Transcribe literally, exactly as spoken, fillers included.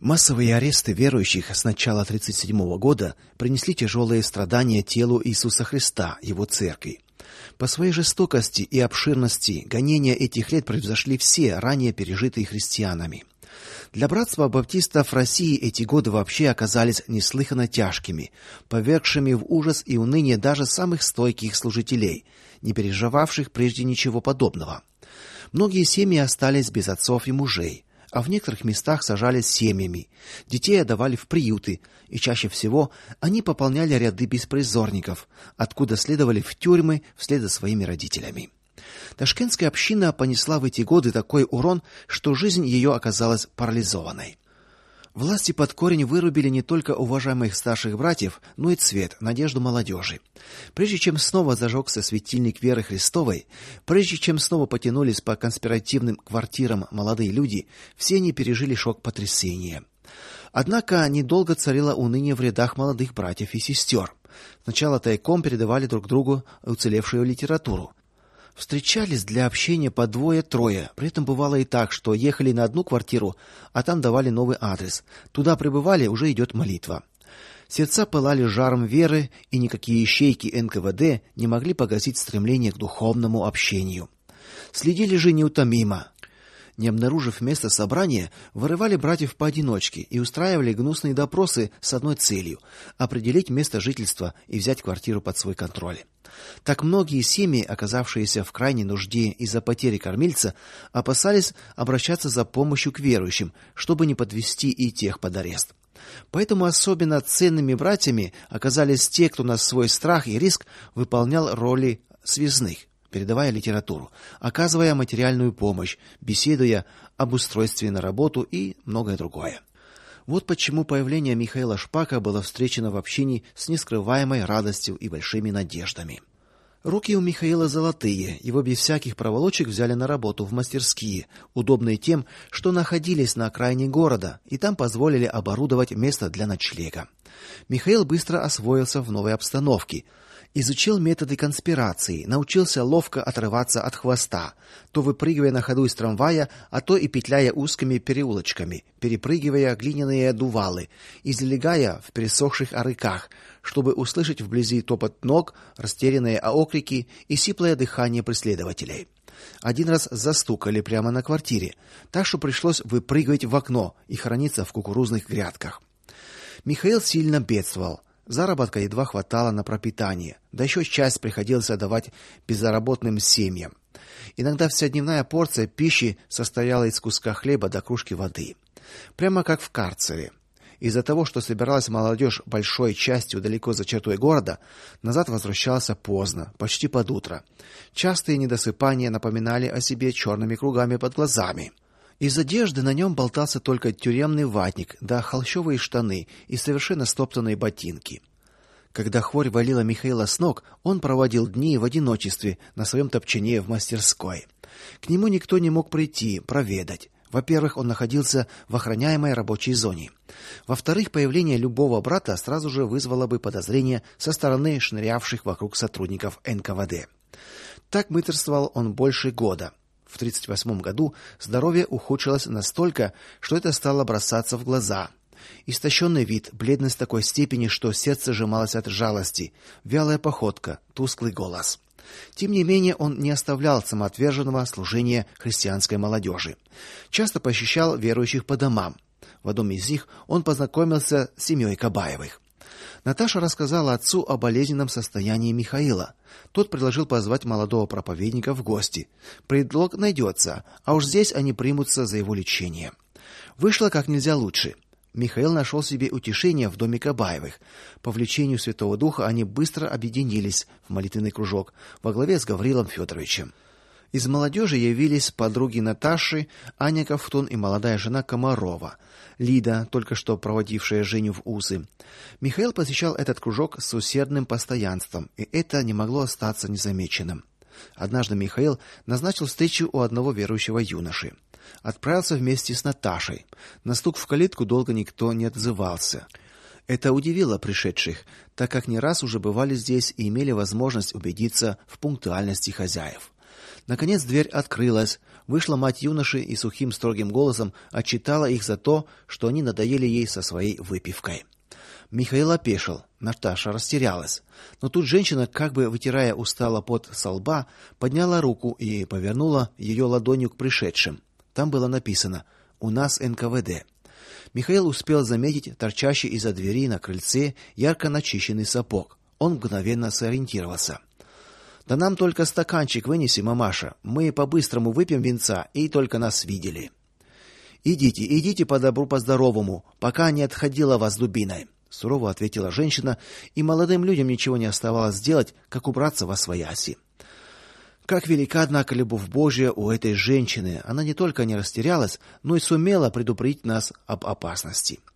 Массовые аресты верующих с начала тридцать седьмого года принесли тяжелые страдания телу Иисуса Христа, его церкви. По своей жестокости и обширности гонения этих лет превзошли все ранее пережитые христианами. Для братства баптистов России эти годы вообще оказались неслыханно тяжкими, повергшими в ужас и уныние даже самых стойких служителей, не переживавших прежде ничего подобного. Многие семьи остались без отцов и мужей, а в некоторых местах сажались семьями, детей отдавали в приюты, и чаще всего они пополняли ряды беспризорников, откуда следовали в тюрьмы вслед за своими родителями. Ташкентская община понесла в эти годы такой урон, что жизнь ее оказалась парализованной. Власти под корень вырубили не только уважаемых старших братьев, но и цвет, надежду молодежи. Прежде чем снова зажегся светильник веры Христовой, прежде чем снова потянулись по конспиративным квартирам молодые люди, все они пережили шок потрясения. Однако недолго царило уныние в рядах молодых братьев и сестер. Сначала тайком передавали друг другу уцелевшую литературу. Встречались для общения по двое-трое. При этом бывало и так, что ехали на одну квартиру, а там давали новый адрес. Туда прибывали, уже идет молитва. Сердца пылали жаром веры, и никакие ищейки эн ка вэ дэ не могли погасить стремление к духовному общению. Следили же неутомимо. Не обнаружив места собрания, вырывали братьев поодиночке и устраивали гнусные допросы с одной целью определить место жительства и взять квартиру под свой контроль. Так многие семьи, оказавшиеся в крайней нужде из-за потери кормильца, опасались обращаться за помощью к верующим, чтобы не подвести и тех под арест. Поэтому особенно ценными братьями оказались те, кто на свой страх и риск выполнял роли связных, передавая литературу, оказывая материальную помощь, беседуя об устройстве на работу и многое другое. Вот почему появление Михаила Шпака было встречено в общине с нескрываемой радостью и большими надеждами. Руки у Михаила золотые, его без всяких проволочек взяли на работу в мастерские, удобные тем, что находились на окраине города, и там позволили оборудовать место для ночлега. Михаил быстро освоился в новой обстановке. Изучил методы конспирации, научился ловко отрываться от хвоста, то выпрыгивая на ходу из трамвая, а то и петляя узкими переулочками, перепрыгивая глиняные дувалы и залегая в пересохших арыках, чтобы услышать вблизи топот ног, растерянные окрики и сиплое дыхание преследователей. Один раз застукали прямо на квартире, так что пришлось выпрыгивать в окно и храниться в кукурузных грядках. Михаил сильно бедствовал. Заработка едва хватало на пропитание, да еще часть приходилось отдавать безработным семьям. Иногда вся дневная порция пищи состояла из куска хлеба до кружки воды. Прямо как в карцере. Из-за того, что собиралась молодежь большой частью далеко за чертой города, назад возвращался поздно, почти под утро. Частые недосыпания напоминали о себе черными кругами под глазами. Из одежды на нем болтался только тюремный ватник, да холщовые штаны и совершенно стоптанные ботинки. Когда хворь валила Михаила с ног, он проводил дни в одиночестве на своем топчине в мастерской. К нему никто не мог прийти, проведать. Во-первых, он находился в охраняемой рабочей зоне. Во-вторых, появление любого брата сразу же вызвало бы подозрения со стороны шнырявших вокруг сотрудников эн ка вэ дэ. Так мытарствовал он больше года. В тридцать восьмом году здоровье ухудшилось настолько, что это стало бросаться в глаза. Истощенный вид, бледность такой степени, что сердце сжималось от жалости, вялая походка, тусклый голос. Тем не менее, он не оставлял самоотверженного служения христианской молодежи. Часто посещал верующих по домам. В одном из них он познакомился с семьей Кабаевых. Наташа рассказала отцу о болезненном состоянии Михаила. Тот предложил позвать молодого проповедника в гости. Предлог найдется, а уж здесь они примутся за его лечение. Вышло как нельзя лучше. Михаил нашел себе утешение в доме Кабаевых. По влечению Святого Духа они быстро объединились в молитвенный кружок во главе с Гаврилом Федоровичем. Из молодежи явились подруги Наташи, Аня Ковтун и молодая жена Комарова, Лида, только что проводившая Женю в Усы. Михаил посещал этот кружок с усердным постоянством, и это не могло остаться незамеченным. Однажды Михаил назначил встречу у одного верующего юноши. Отправился вместе с Наташей. На стук в калитку долго никто не отзывался. Это удивило пришедших, так как не раз уже бывали здесь и имели возможность убедиться в пунктуальности хозяев. Наконец дверь открылась. Вышла мать юноши и сухим строгим голосом отчитала их за то, что они надоели ей со своей выпивкой. Михаил опешил, Наташа растерялась. Но тут женщина, как бы вытирая устало пот со лба, подняла руку и повернула ее ладонью к пришедшим. Там было написано: "У нас эн ка вэ дэ". Михаил успел заметить торчащий из-за двери на крыльце ярко начищенный сапог. Он мгновенно сориентировался. "Да нам только стаканчик вынеси, мамаша. Мы по-быстрому выпьем винца, и только нас видели". "Идите, идите по добру по здоровому, пока не отходила вас дубиной", сурово ответила женщина, и молодым людям ничего не оставалось сделать, как убраться восвояси. Как велика, однако, любовь Божья у этой женщины. Она не только не растерялась, но и сумела предупредить нас об опасности.